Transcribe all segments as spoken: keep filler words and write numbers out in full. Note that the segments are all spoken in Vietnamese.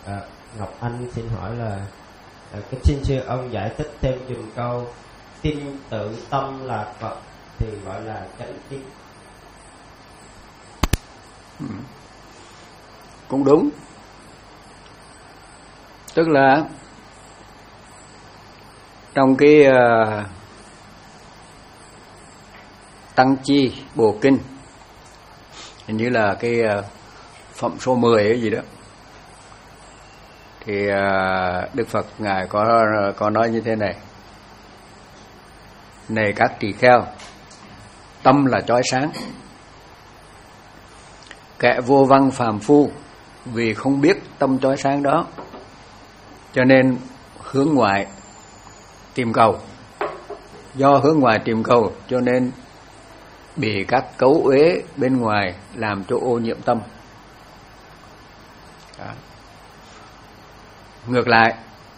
À, Ngọc Anh xin hỏi là à, kính xin sư ông giải thích thêm dùm câu tin tự tâm là Phật thì gọi là chánh tín. Ừ. Cũng đúng. Tức là trong cái uh, Tăng Chi Bồ Kinh, hình như là cái uh, phẩm số mười ấy gì đó, thì uh, Đức Phật Ngài có có nói như thế này: này các tỳ kheo, tâm là chói sáng. Kẻ vô văn phàm phu vì không biết tâm chói sáng đó, cho nên hướng ngoại tìm cầu. Do hướng ngoại tìm cầu cho nên bị các cấu uế bên ngoài làm cho ô nhiễm tâm. Đó. Ngược lại,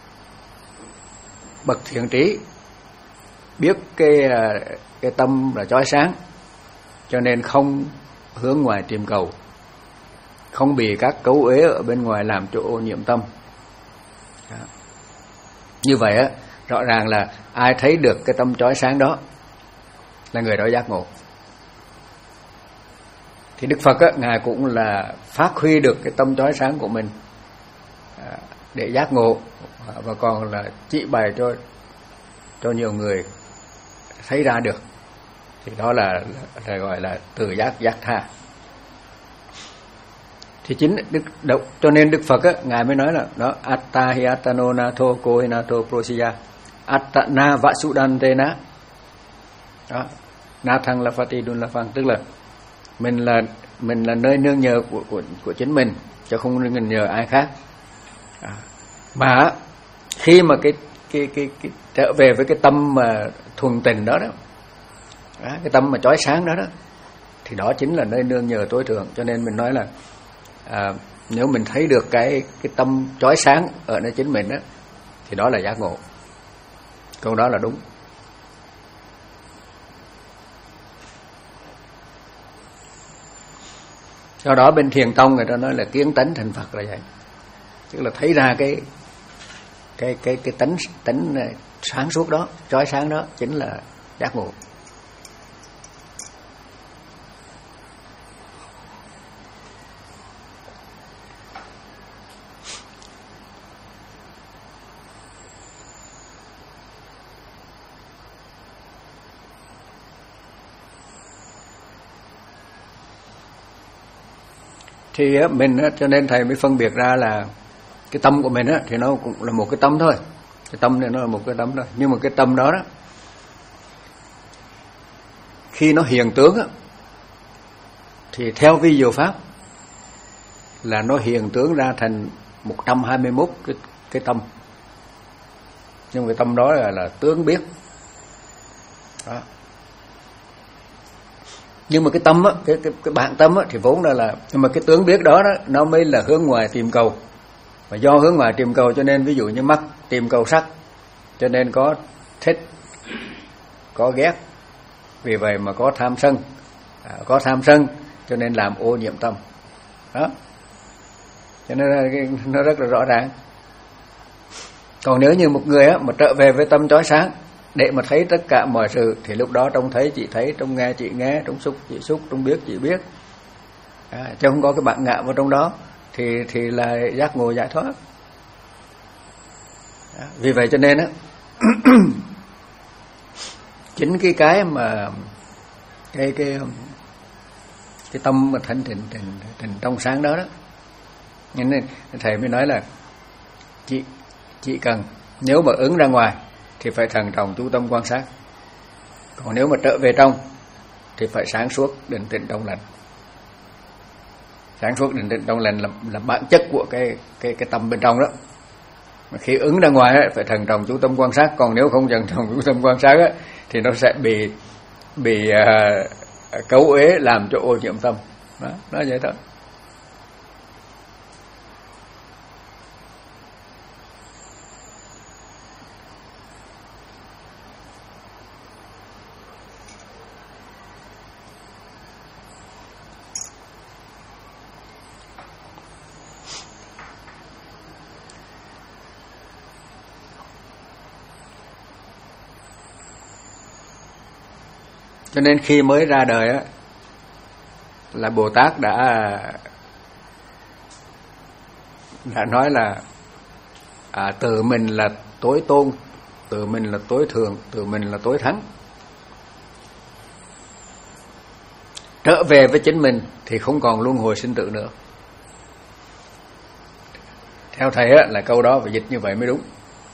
bậc thiện trí biết cái cái tâm là chói sáng, cho nên không hướng ngoài tìm cầu, không bị các cấu uế ở bên ngoài làm cho ô nhiễm tâm. Đó. Như vậy á, rõ ràng là ai thấy được cái tâm chói sáng đó là người đó giác ngộ. Thì Đức Phật á, Ngài cũng là phát huy được cái tâm chói sáng của mình để giác ngộ, và còn là chỉ bày cho cho nhiều người thấy ra được. Thì đó là, là gọi là từ giác giác tha. Thì chính Đức độc, cho nên Đức Phật á, Ngài mới nói là đó atta hi attano natho ko hi natho prosiya attana vasudantena. Đó, na thăng la phati đun la phang, tức là mình là mình là nơi nương nhờ của của của chính mình, chứ không nương nhờ ai khác. À, mà khi mà cái cái cái cái trở về với cái tâm mà thuần tình đó đó, đó cái tâm mà chói sáng đó đó, thì đó chính là nơi nương nhờ tối thượng. Cho nên mình nói là à, nếu mình thấy được cái cái tâm chói sáng ở nơi chính mình đó, thì đó là giác ngộ. Câu đó là đúng. Do đó bên Thiền Tông người ta nói là kiến tánh thành Phật là vậy, tức là thấy ra cái cái cái cái tánh tánh sáng suốt đó, chói sáng đó chính là giác ngộ. Thì mình cho nên thầy mới phân biệt ra là cái tâm của mình á, thì nó cũng là một cái tâm thôi. Cái tâm này nó là một cái tâm thôi. Nhưng mà cái tâm đó đó, khi nó hiện tướng á, thì theo vi diệu pháp là nó hiện tướng ra thành một trăm hai mươi mốt cái, cái tâm. Nhưng cái tâm đó là, là tướng biết. Đó. Nhưng mà cái tâm á, cái, cái, cái bản tâm á, thì vốn là là nhưng mà cái tướng biết đó, đó nó mới là hướng ngoài tìm cầu. Và do hướng ngoài tìm cầu cho nên ví dụ như mắt tìm cầu sắc, cho nên có thích, có ghét, vì vậy mà có tham sân, à, có tham sân cho nên làm ô nhiễm tâm. Đó, cho nên nó rất là rõ ràng. Còn nếu như một người á, mà trở về với tâm chói sáng để mà thấy tất cả mọi sự, thì lúc đó trông thấy chị thấy, trông nghe chị nghe, trông xúc chị xúc, trông biết chị biết, à, chứ không có cái bản ngã vào trong đó, thì thì là giác ngộ giải thoát. Đó. Vì vậy cho nên á, chính cái cái mà cái cái cái tâm mà thanh tịnh tịnh tịnh trong sáng đó đó, nên thầy mới nói là chị chị cần nếu mà ứng ra ngoài thì phải thận trọng chú tâm quan sát, còn nếu mà trở về trong thì phải sáng suốt định tĩnh trong lành. Sáng suốt định tĩnh trong lành là, là bản chất của cái cái cái tâm bên trong đó. Mà khi ứng ra ngoài ấy, phải thận trọng chú tâm quan sát, còn nếu không thận trọng chú tâm quan sát ấy, thì nó sẽ bị bị uh, cấu uế làm cho ô nhiễm tâm. Đó, nó vậy thôi. Cho nên khi mới ra đời á, là Bồ Tát đã đã nói là à, tự mình là tối tôn, tự mình là tối thượng, tự mình là tối thắng. Trở về với chính mình thì không còn luân hồi sinh tử nữa. Theo thầy á, là câu đó phải dịch như vậy mới đúng.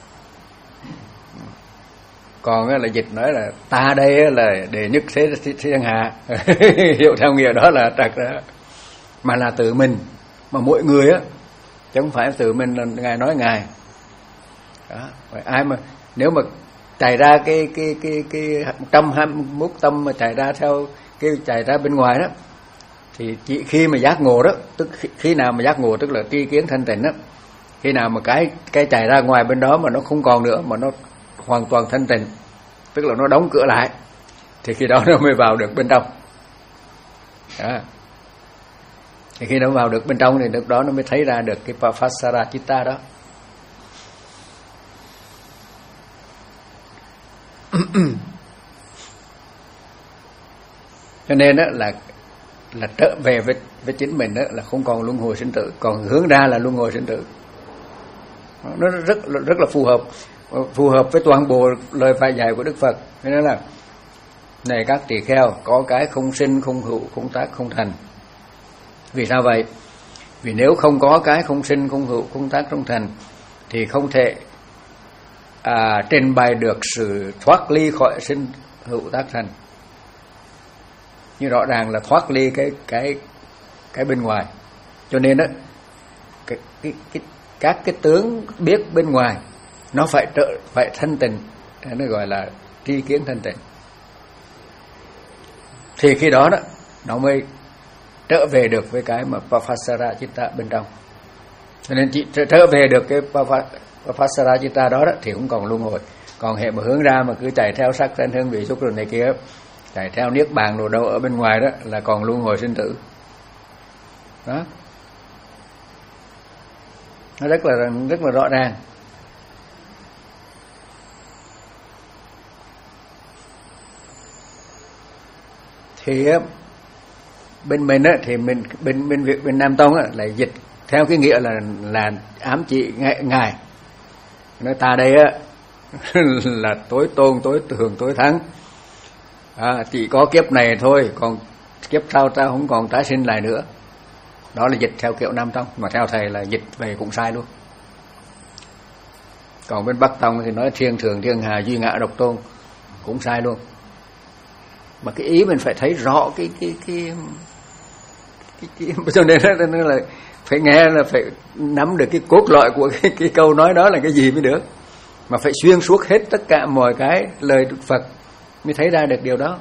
Còn á, là dịch nói là ta đây á, là đệ nhất thế thiên hạ. Hiểu theo nghĩa đó là trật đó. Mà là tự mình. Mà mỗi người á, chứ không phải tự mình là Ngài nói Ngài. Đó. Ai mà nếu mà chạy ra cái cái cái cái một trăm hai mươi mốt tâm mà chạy ra theo cái chạy ra bên ngoài đó, thì chỉ khi mà giác ngộ đó, tức khi nào mà giác ngộ tức là tri kiến thanh tịnh đó, khi nào mà cái cái chạy ra ngoài bên đó mà nó không còn nữa, mà nó hoàn toàn thanh tịnh, tức là nó đóng cửa lại, thì khi đó nó mới vào được bên trong. Đó. Thì khi nó vào được bên trong thì lúc đó nó mới thấy ra được cái Papasara Chitta đó. Cho nên đó là là trở về với với chính mình đó là không còn luân hồi sinh tử, còn hướng ra là luân hồi sinh tử. Nó rất rất là phù hợp, phù hợp với toàn bộ lời phải dạy của Đức Phật. Thế nên là này các tỳ kheo, có cái không sinh, không hữu, không tác, không thành. Vì sao vậy? Vì nếu không có cái không sinh, không hữu, không tác, không thành thì không thể à, trình bày được sự thoát ly khỏi sinh hữu tác thành. Nhưng rõ ràng là thoát ly cái cái cái bên ngoài. Cho nên đó cái, cái, cái, các cái tướng biết bên ngoài nó phải trợ phải thanh tịnh, nó gọi là tri kiến thanh tịnh. Thì khi đó đó nó mới trở về được với cái mà Papasara Chitta bên trong. Cho nên chỉ trở về được cái Papasara Chitta đó, đó thì cũng còn luân hồi. Còn hệ mà hướng ra mà cứ chạy theo sắc thanh hương vị xúc rồi này kia, chạy theo niết bàn đồ đâu ở bên ngoài đó là còn luân hồi sinh tử. Đó. Nó rất là rất là rõ ràng. Thì bên mình á, thì mình bên bên Việt bên Nam Tông á, là dịch theo cái nghĩa là là ám chỉ Ngài. Nói ta đây á là tối tôn, tối thường, tối thắng. À, chỉ có kiếp này thôi, còn kiếp sau ta không còn tái sinh lại nữa. Đó là dịch theo kiểu Nam Tông, mà theo thầy là dịch về cũng sai luôn. Còn bên Bắc Tông thì nói thiên thường, thiên hà, duy ngã, độc tôn cũng sai luôn. Mà cái ý mình phải thấy rõ cái cái cái cái, cái cho nên là phải nghe, là phải nắm được cái cốt lõi của cái, cái câu nói đó là cái gì mới được. Mà phải xuyên suốt hết tất cả mọi cái lời Đức Phật mới thấy ra được điều đó.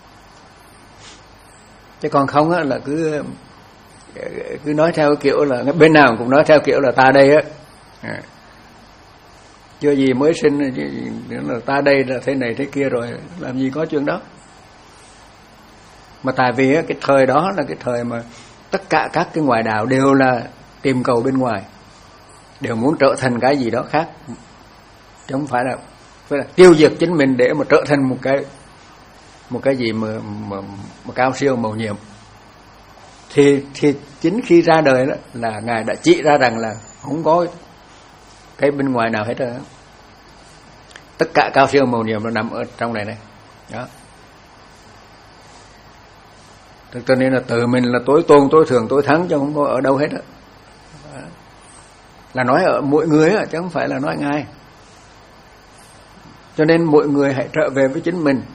Chứ còn không á là cứ cứ nói theo kiểu là bên nào cũng nói theo kiểu là ta đây á, à, chưa gì mới sinh là ta đây là thế này thế kia rồi, làm gì có chuyện đó. Mà tại vì á, cái thời đó là cái thời mà tất cả các cái ngoại đạo đều là tìm cầu bên ngoài, đều muốn trở thành cái gì đó khác, chứ không phải là phải là tiêu diệt chính mình để mà trở thành một cái một cái gì mà mà, mà cao siêu màu nhiệm. Thì thì chính khi ra đời đó là Ngài đã chỉ ra rằng là không có cái bên ngoài nào hết rồi. Tất cả cao siêu màu nhiệm nó nằm ở trong này này. Đó. Cho nên là tự mình là tối tôn, tối thường, tối thắng, chứ không có ở đâu hết đó. Đó. Là nói ở mỗi người đó, chứ không phải là nói Ngài. Cho nên mỗi người hãy trở về với chính mình,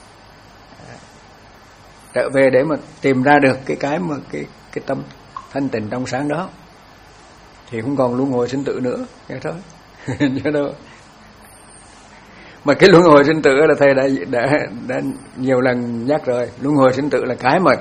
trở về để mà tìm ra được cái cái mà cái cái tâm thanh tịnh trong sáng đó, thì không còn luân hồi sinh tử nữa, vậy thôi. Chứ đâu. Mà cái luân hồi sinh tử là thầy đã đã đã nhiều lần nhắc rồi. Luân hồi sinh tử là cái mà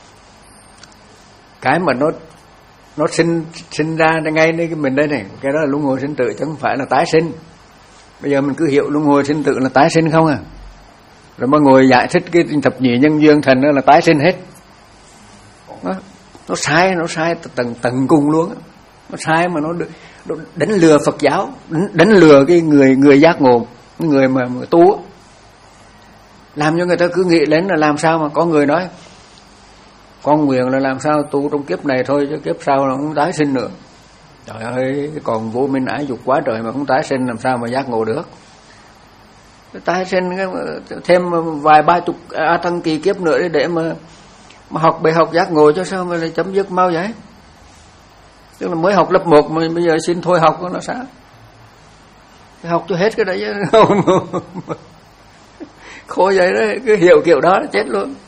cái mà nó nó sinh sinh ra ngay nơi cái mình đây này, cái đó là luân hồi sinh tử, chứ không phải là tái sinh. Bây giờ mình cứ hiểu luân hồi sinh tử là tái sinh không à, rồi mà ngồi giải thích cái thập nhị nhân duyên thành đó là tái sinh hết. Nó, nó sai, nó sai tầng tầng cùng luôn. Nó sai mà nó, nó đánh lừa Phật giáo, đánh, đánh lừa cái người người giác ngộ, người mà, mà tu. làm cho người ta cứ nghĩ đến là làm sao mà có người nói con nguyện là làm sao tu trong kiếp này thôi chứ kiếp sau là không tái sinh nữa. Trời ơi, còn vô minh ái dục quá trời mà không tái sinh làm sao mà giác ngộ được. Tái sinh thêm vài ba chục a tăng kỳ kiếp nữa để mà mà học bài học giác ngộ cho sao mà lại chấm dứt mau vậy? Tức là mới học lớp một mà bây giờ xin thôi học nó sao? Học cho hết cái đấy chứ. Khổ vậy đó, cứ hiểu kiểu đó là chết luôn.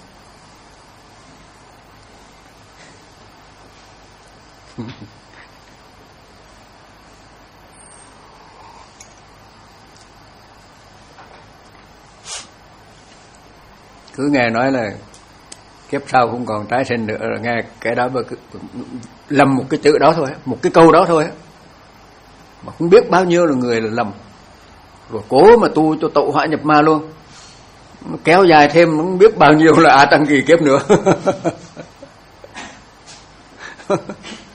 Cứ nghe nói là kiếp sau không còn tái sinh nữa, là nghe cái đó mà cứ lầm một cái chữ đó thôi, một cái câu đó thôi, mà không biết bao nhiêu là người là lầm, rồi cố mà tu cho tẩu hỏa nhập ma luôn, kéo dài thêm không biết bao nhiêu là a tăng kỳ kiếp nữa.